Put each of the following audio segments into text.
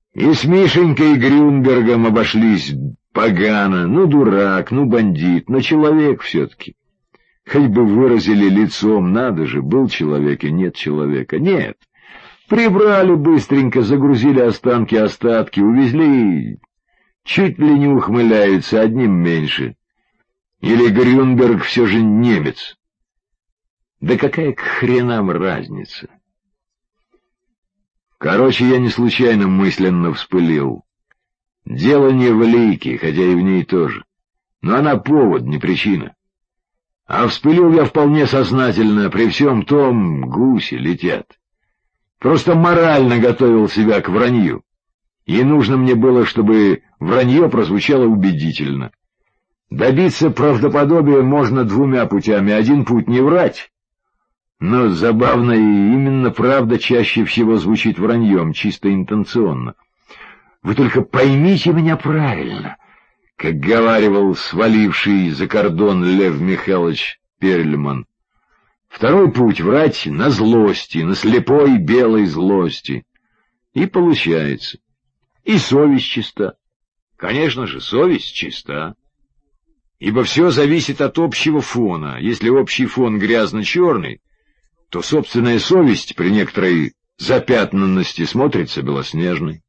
И с Мишенькой Грюнбергом обошлись погано. Ну, дурак, ну, бандит, но человек все-таки. Хоть бы выразили лицом, надо же, был человек и нет человека. Нет. Прибрали быстренько, загрузили остатки, увезли, чуть ли не ухмыляются, одним меньше. Или Грюнберг все же немец? Да какая к хренам разница? Короче, я не случайно мысленно вспылил. Дело не в Лике, хотя и в ней тоже. Но она повод, не причина. А вспылил я вполне сознательно, при всем том гуси летят. Просто морально готовил себя к вранью. И нужно мне было, чтобы вранье прозвучало убедительно. Добиться правдоподобия можно двумя путями. Один путь — не врать. Но забавно, и именно правда чаще всего звучит враньем, чисто интенционно. Вы только поймите меня правильно, как говаривал сваливший за кордон Лев Михайлович Перльман. Второй путь — врать на злости, на слепой белой злости. И получается. И совесть чиста. Конечно же, совесть чиста. Ибо все зависит от общего фона. Если общий фон грязно-черный, то собственная совесть при некоторой запятнанности смотрится белоснежной.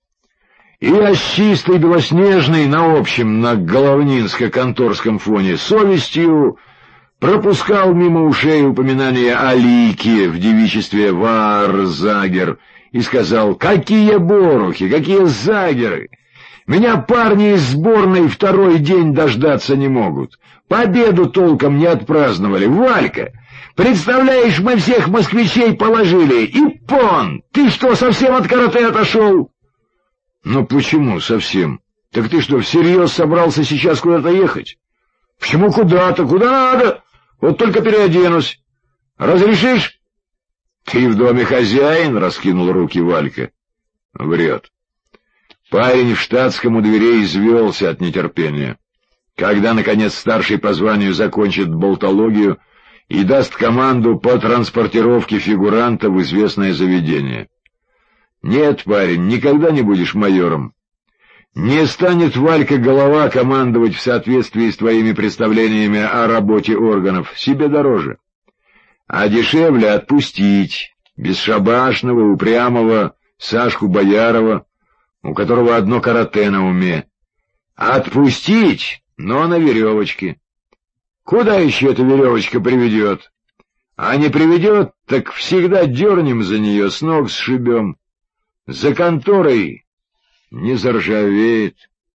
И я с чистой белоснежной на общем, на головнинско-конторском фоне совестью пропускал мимо ушей упоминание о Лике в девичестве Варзагер и сказал: «Какие борухи, какие загеры! Меня парни из сборной второй день дождаться не могут. Победу толком не отпраздновали. Валька, представляешь, мы всех москвичей положили. И пон! Ты что, совсем от карате отошел?» «Ну почему совсем? Так ты что, всерьез собрался сейчас куда-то ехать?» «Почему куда-то? Куда надо? Вот только переоденусь. Разрешишь?» «Ты в доме хозяин?» — раскинул руки Валька. Врет. Парень в штатском у дверей извелся от нетерпения. Когда, наконец, старший по званию закончит болтологию и даст команду по транспортировке фигуранта в известное заведение. Нет, парень, никогда не будешь майором. Не станет Валька Голова командовать в соответствии с твоими представлениями о работе органов, себе дороже. А дешевле отпустить бесшабашного, упрямого Сашку Боярова, у которого одно карате на уме. Отпустить, но на веревочке. Куда еще эта веревочка приведет? А не приведет, так всегда дернем за нее, с ног сшибем. За конторой не заржавеет.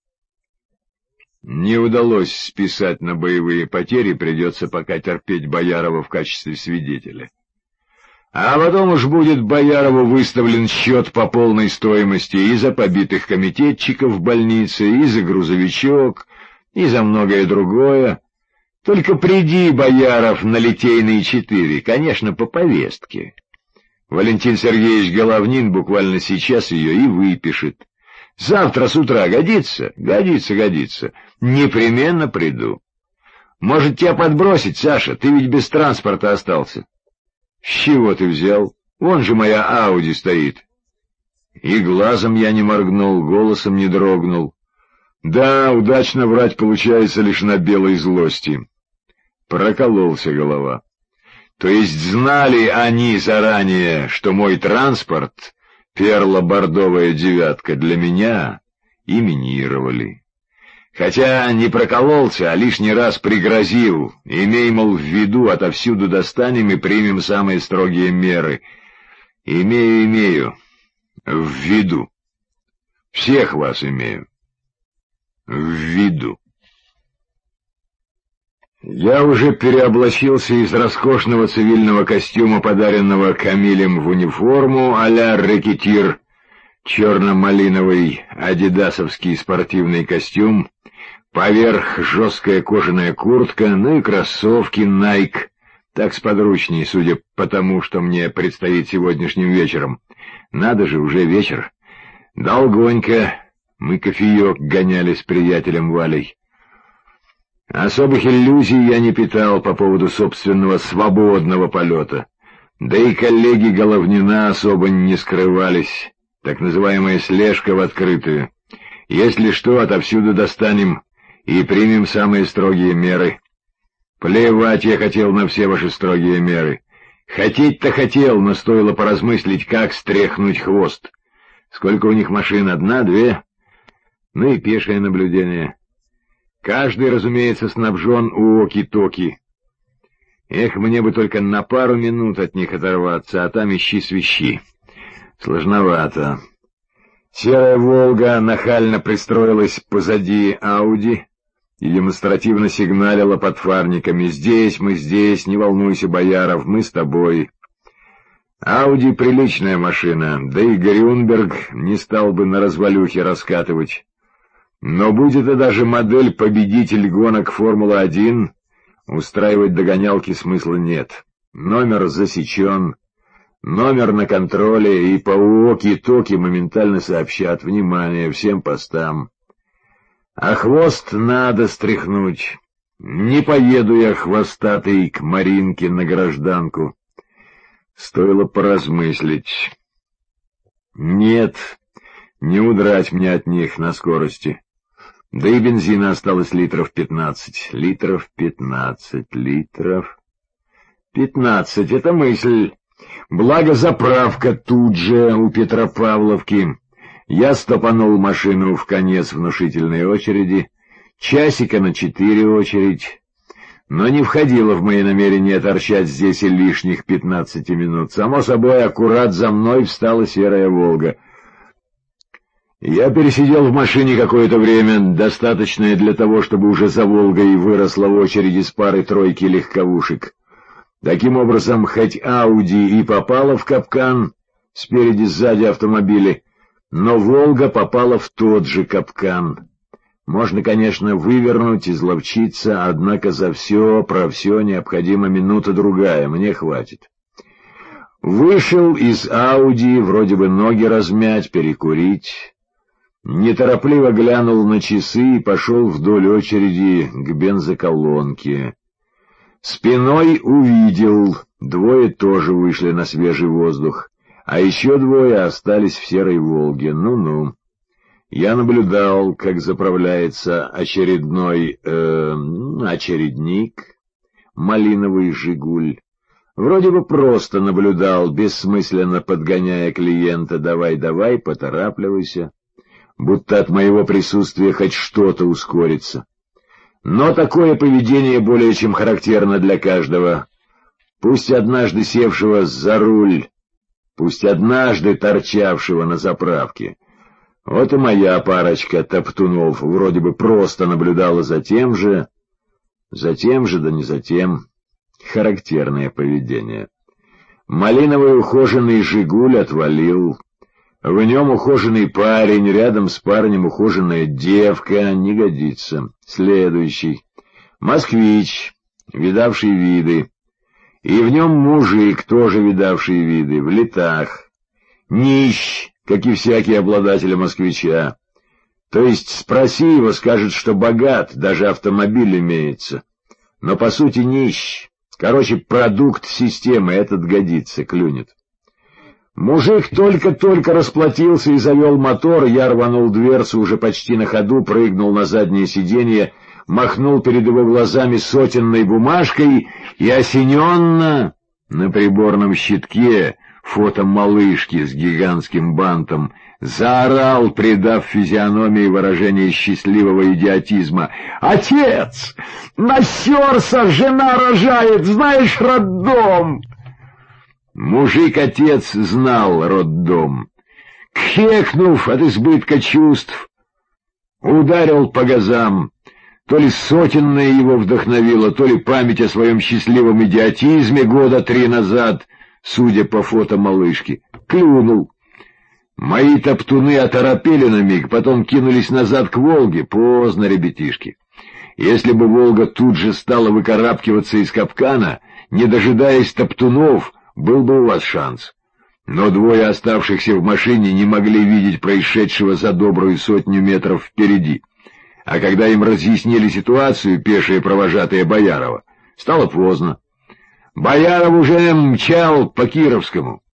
Не удалось списать на боевые потери, придется пока терпеть Боярова в качестве свидетеля. А потом уж будет Боярову выставлен счет по полной стоимости и за побитых комитетчиков в больнице, и за грузовичок, и за многое другое. Только приди, Бояров, на Литейные 4, конечно, по повестке. Валентин Сергеевич Головнин буквально сейчас ее и выпишет. Завтра с утра годится? Годится. Непременно приду. Может, тебя подбросить, Саша? Ты ведь без транспорта остался. С чего ты взял? Вон же моя Ауди стоит. И глазом я не моргнул, голосом не дрогнул. Да, удачно врать получается лишь на белой злости. Прокололся Голова. То есть знали они заранее, что мой транспорт, перла-бордовая девятка, для меня именировали. Хотя не прокололся, а лишний раз пригрозил, имей, мол, в виду, отовсюду достанем и примем самые строгие меры. Имею, в виду. Всех вас имею. В виду. Я уже переоблачился из роскошного цивильного костюма, подаренного Камилем в униформу а-ля рэкетир, черно-малиновый адидасовский спортивный костюм, поверх жесткая кожаная куртка, ну и кроссовки Nike, так сподручней, судя по тому, что мне предстоит сегодняшним вечером. Надо же, уже вечер. Долгонько мы кофеек гоняли с приятелем Валей. Особых иллюзий я не питал по поводу собственного свободного полета, да и коллеги Головнина особо не скрывались так называемая слежка в открытую. Если что, отовсюду достанем и примем самые строгие меры. Плевать я хотел на все ваши строгие меры. Хотеть-то хотел, но стоило поразмыслить, как стряхнуть хвост. Сколько у них машин? Одна, две? Ну и пешее наблюдение. Каждый, разумеется, снабжен уоки-токи. Эх, мне бы только на пару минут от них оторваться, а там ищи-свищи. Сложновато. Серая «Волга» нахально пристроилась позади «Ауди» и демонстративно сигналила под фарниками: «Здесь мы, здесь, не волнуйся, Бояров, мы с тобой». «Ауди» — приличная машина, да и Грюнберг не стал бы на развалюхе раскатывать. Но будь это даже модель-победитель гонок Формулы-1, устраивать догонялки смысла нет. Номер засечен, номер на контроле, и по уоки-токи моментально сообщат: «Внимание, всем постам». А хвост надо стряхнуть. Не поеду я, хвостатый, к Маринке на гражданку. Стоило поразмыслить. Нет, не удрать мне от них на скорости. Да и бензина осталось литров 15. Литров 15. Это мысль. Благо заправка тут же у Петропавловки. Я стопанул машину в конец внушительной очереди. Часика на 4 очередь. Но не входило в мои намерения торчать здесь и лишних 15 минут. Само собой, аккурат за мной встала серая «Волга». Я пересидел в машине какое-то время, достаточное для того, чтобы уже за «Волгой» выросла в очереди с пары-тройки легковушек. Таким образом, хоть «Ауди» и попала в капкан, спереди-сзади автомобили, но «Волга» попала в тот же капкан. Можно, конечно, вывернуть, изловчиться, однако за все, про все необходима минута-другая, мне хватит. Вышел из «Ауди», вроде бы ноги размять, перекурить. Неторопливо глянул на часы и пошел вдоль очереди к бензоколонке. Спиной увидел, двое тоже вышли на свежий воздух, а еще двое остались в серой «Волге». Ну-ну. Я наблюдал, как заправляется очередной очередник, малиновый «Жигуль». Вроде бы просто наблюдал, бессмысленно подгоняя клиента: «Давай, поторапливайся», будто от моего присутствия хоть что-то ускорится. Но такое поведение более чем характерно для каждого. Пусть однажды севшего за руль, пусть однажды торчавшего на заправке. Вот и моя парочка топтунов вроде бы просто наблюдала за тем же, да не за тем. Характерное поведение. Малиновый ухоженный «Жигуль» отвалил. В нем ухоженный парень, рядом с парнем ухоженная девка, не годится. Следующий. Москвич, видавший виды. И в нем мужик, тоже видавший виды, в летах. Нищ, как и всякий обладатель москвича. То есть спроси его, скажет, что богат, даже автомобиль имеется. Но по сути нищ. Короче, продукт системы, этот годится, клюнет. Мужик только-только расплатился и завел мотор, я рванул дверцу уже почти на ходу, прыгнул на заднее сиденье, махнул перед его глазами сотенной бумажкой и осененно на приборном щитке фото малышки с гигантским бантом заорал, придав физиономии выражение счастливого идиотизма: «Отец! Насерся, жена рожает, знаешь, роддом!» Мужик-отец знал роддом. Кхекнув от избытка чувств, ударил по газам. То ли сотенное его вдохновило, то ли память о своем счастливом идиотизме года 3 назад, судя по фото малышки. Клюнул. Мои топтуны оторопели на миг, потом кинулись назад к «Волге». Поздно, ребятишки. Если бы «Волга» тут же стала выкарабкиваться из капкана, не дожидаясь топтунов, был бы у вас шанс. Но двое оставшихся в машине не могли видеть происшедшего за добрую 100 метров впереди. А когда им разъяснили ситуацию пешие провожатые Боярова, стало поздно. Бояров уже мчал по Кировскому.